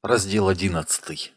Раздел 11.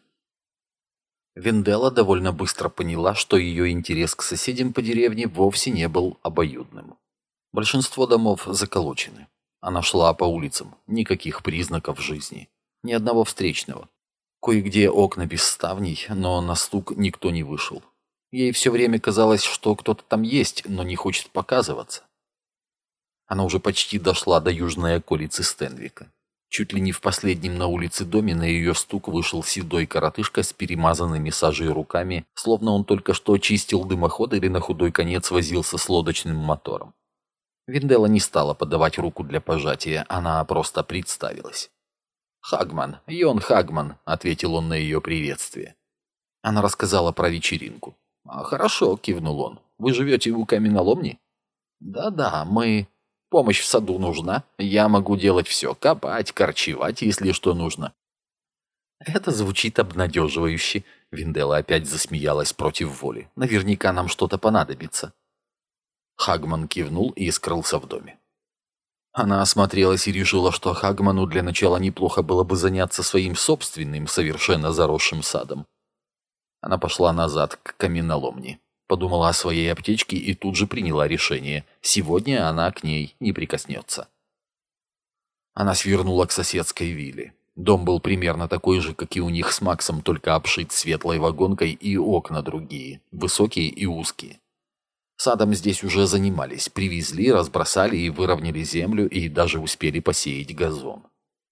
Венделла довольно быстро поняла, что ее интерес к соседям по деревне вовсе не был обоюдным. Большинство домов заколочены. Она шла по улицам, никаких признаков жизни, ни одного встречного. Кое-где окна без ставней, но на стук никто не вышел. Ей все время казалось, что кто-то там есть, но не хочет показываться. Она уже почти дошла до южной околицы Стенвика. Чуть ли не в последнем на улице доме на ее стук вышел седой коротышка с перемазанными сажей руками, словно он только что чистил дымоход или на худой конец возился с лодочным мотором. Венделла не стала подавать руку для пожатия, она просто представилась. «Хагман, Йон Хагман», — ответил он на ее приветствие. Она рассказала про вечеринку. «Хорошо», — кивнул он. «Вы живете у каменоломни?» «Да-да, мы...» «Помощь в саду нужна. Я могу делать все. Копать, корчевать, если что нужно». «Это звучит обнадеживающе». Венделла опять засмеялась против воли. «Наверняка нам что-то понадобится». Хагман кивнул и скрылся в доме. Она осмотрелась и решила, что Хагману для начала неплохо было бы заняться своим собственным, совершенно заросшим садом. Она пошла назад к каменоломне. Подумала о своей аптечке и тут же приняла решение. Сегодня она к ней не прикоснется. Она свернула к соседской вилле. Дом был примерно такой же, как и у них с Максом, только обшит светлой вагонкой и окна другие, высокие и узкие. Садом здесь уже занимались, привезли, разбросали и выровняли землю и даже успели посеять газон.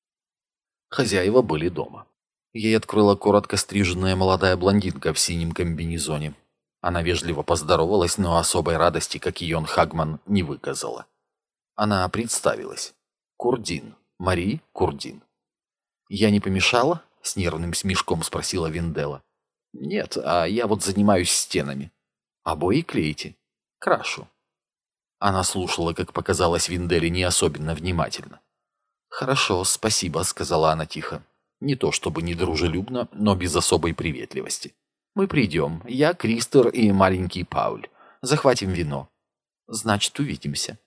Хозяева были дома. Ей открыла коротко стриженная молодая блондинка в синем комбинезоне. Она вежливо поздоровалась, но особой радости, как Йон Хагман, не выказала. Она представилась. Курдин. Мари Курдин. «Я не помешала?» — с нервным смешком спросила Венделла. «Нет, а я вот занимаюсь стенами». «Обои клеите?» «Крашу». Она слушала, как показалось Венделле, не особенно внимательно. «Хорошо, спасибо», — сказала она тихо. Не то чтобы недружелюбно, но без особой приветливости. «Мы придем. Я, Кристер и маленький Пауль. Захватим вино. Значит, увидимся».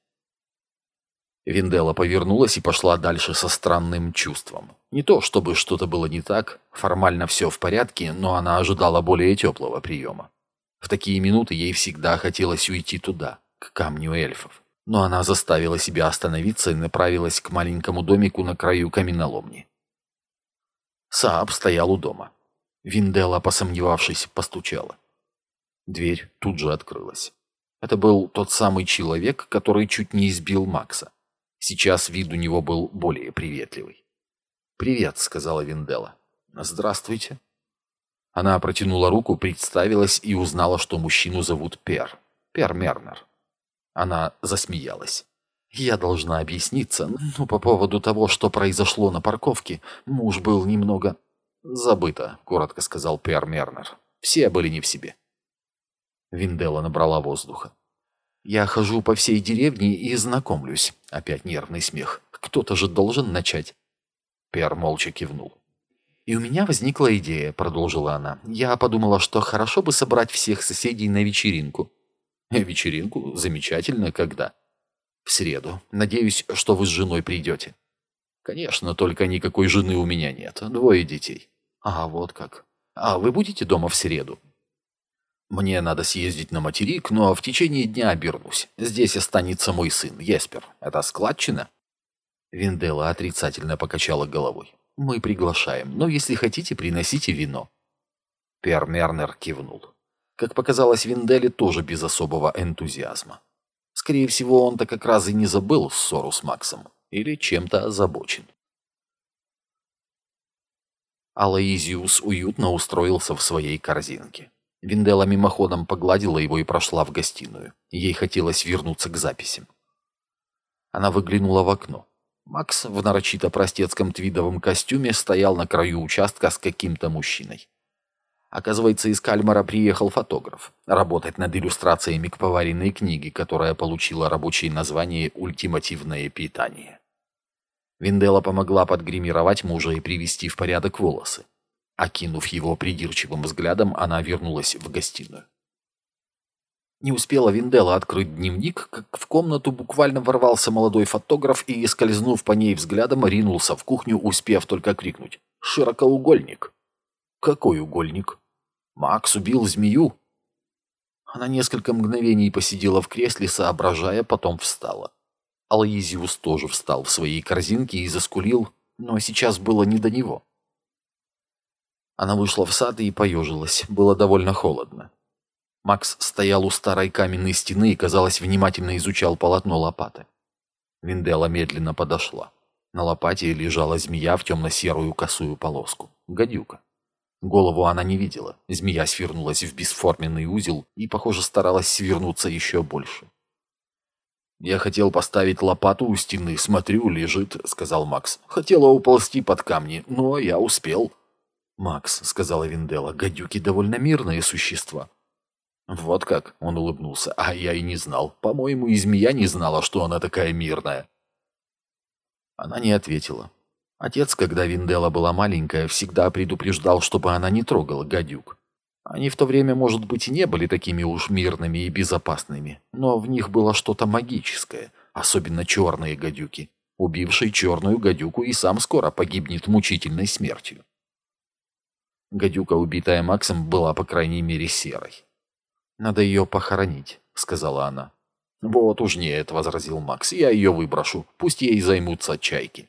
Венделла повернулась и пошла дальше со странным чувством. Не то чтобы что-то было не так, формально все в порядке, но она ожидала более теплого приема. В такие минуты ей всегда хотелось уйти туда, к камню эльфов. Но она заставила себя остановиться и направилась к маленькому домику на краю каменоломни. Сааб стоял у дома. Венделла, посомневавшись, постучала. Дверь тут же открылась. Это был тот самый человек, который чуть не избил Макса. Сейчас вид у него был более приветливый. «Привет», — сказала Венделла. «Здравствуйте». Она протянула руку, представилась и узнала, что мужчину зовут Пер. Пер Мернер. Она засмеялась. «Я должна объясниться, но по поводу того, что произошло на парковке, муж был немного...» «Забыто», — коротко сказал Пер Мернер. «Все были не в себе». Венделла набрала воздуха. «Я хожу по всей деревне и знакомлюсь». Опять нервный смех. «Кто-то же должен начать». Пер молча кивнул. «И у меня возникла идея», — продолжила она. «Я подумала, что хорошо бы собрать всех соседей на вечеринку». «Вечеринку? Замечательно. Когда?» «В среду. Надеюсь, что вы с женой придете». «Конечно, только никакой жены у меня нет. 2 детей». «А, вот как. А вы будете дома в среду?» «Мне надо съездить на материк, но в течение дня обернусь. Здесь останется мой сын, Еспер. Это складчина?» Венделла отрицательно покачала головой. «Мы приглашаем, но если хотите, приносите вино». Пер Мернер кивнул. Как показалось Венделле, тоже без особого энтузиазма. Скорее всего, он-то как раз и не забыл ссору с Максом. Или чем-то озабочен. Алоизиус уютно устроился в своей корзинке. Венделла мимоходом погладила его и прошла в гостиную. Ей хотелось вернуться к записям. Она выглянула в окно. Макс в нарочито простецком твидовом костюме стоял на краю участка с каким-то мужчиной. Оказывается, из Кальмара приехал фотограф работать над иллюстрациями к поваренной книге, которая получила рабочее название «Ультимативное питание». Венделла помогла подгримировать мужа и привести в порядок волосы. Окинув его придирчивым взглядом, она вернулась в гостиную. Не успела Винделла открыть дневник, как в комнату буквально ворвался молодой фотограф и, скользнув по ней взглядом, ринулся в кухню, успев только крикнуть: «Широкоугольник!» «Какой угольник?» «Макс убил змею!» Она несколько мгновений посидела в кресле, соображая, потом встала. Алоизиус тоже встал в своей корзинке и заскулил, но сейчас было не до него. Она вышла в сад и поежилась, было довольно холодно. Макс стоял у старой каменной стены и, казалось, внимательно изучал полотно лопаты. Винделла медленно подошла. На лопате лежала змея в темно-серую косую полоску. Гадюка. Голову она не видела. Змея свернулась в бесформенный узел и, похоже, старалась свернуться еще больше. «Я хотел поставить лопату у стены, смотрю, лежит», — сказал Макс. «Хотела уползти под камни, но я успел». «Макс», — сказала Винделла, — «гадюки довольно мирные существа». «Вот как?» — он улыбнулся. «А я и не знал. По-моему, и змея не знала, что она такая мирная». Она не ответила. Отец, когда Винделла была маленькая, всегда предупреждал, чтобы она не трогала гадюк. Они в то время, может быть, и не были такими уж мирными и безопасными, но в них было что-то магическое, особенно черные гадюки. Убивший черную гадюку и сам скоро погибнет мучительной смертью. Гадюка, убитая Максом, была, по крайней мере, серой. «Надо ее похоронить», — сказала она. «Вот уж нет», — возразил Макс, — «я ее выброшу, пусть ей займутся чайки».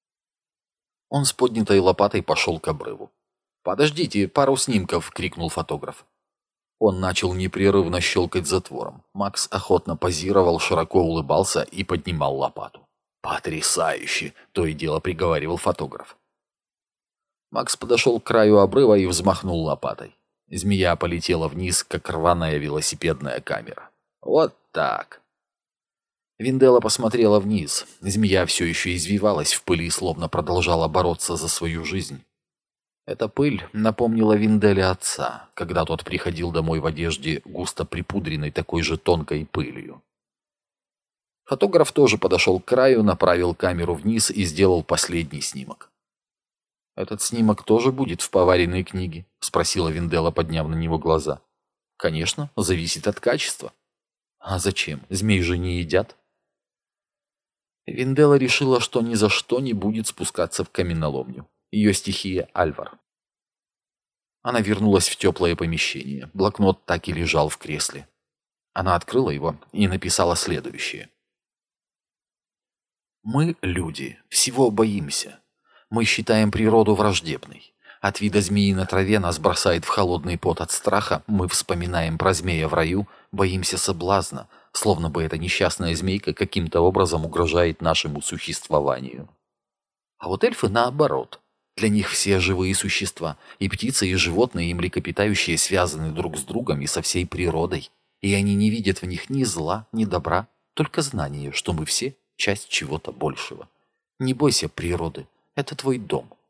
Он с поднятой лопатой пошел к обрыву. «Подождите, пару снимков!» — крикнул фотограф. Он начал непрерывно щелкать затвором. Макс охотно позировал, широко улыбался и поднимал лопату. «Потрясающе!» — то и дело приговаривал фотограф. Макс подошел к краю обрыва и взмахнул лопатой. Змея полетела вниз, как рваная велосипедная камера. «Вот так!» Винделла посмотрела вниз. Змея все еще извивалась в пыли, словно продолжала бороться за свою жизнь. Эта пыль напомнила Винделле отца, когда тот приходил домой в одежде, густо припудренной такой же тонкой пылью. Фотограф тоже подошел к краю, направил камеру вниз и сделал последний снимок. «Этот снимок тоже будет в поваренной книге?» — спросила Винделла, подняв на него глаза. «Конечно, зависит от качества». «А зачем? Змей же не едят». Винделла решила, что ни за что не будет спускаться в каменоломню. Ее стихия — Альвар. Она вернулась в теплое помещение. Блокнот так и лежал в кресле. Она открыла его и написала следующее. «Мы, люди, всего боимся. Мы считаем природу враждебной. От вида змеи на траве нас бросает в холодный пот от страха, мы вспоминаем про змея в раю, боимся соблазна, словно бы эта несчастная змейка каким-то образом угрожает нашему существованию. А вот эльфы наоборот. Для них все живые существа, и птицы, и животные, и млекопитающие связаны друг с другом и со всей природой, и они не видят в них ни зла, ни добра, только знание, что мы все часть чего-то большего. Не бойся природы, это твой дом,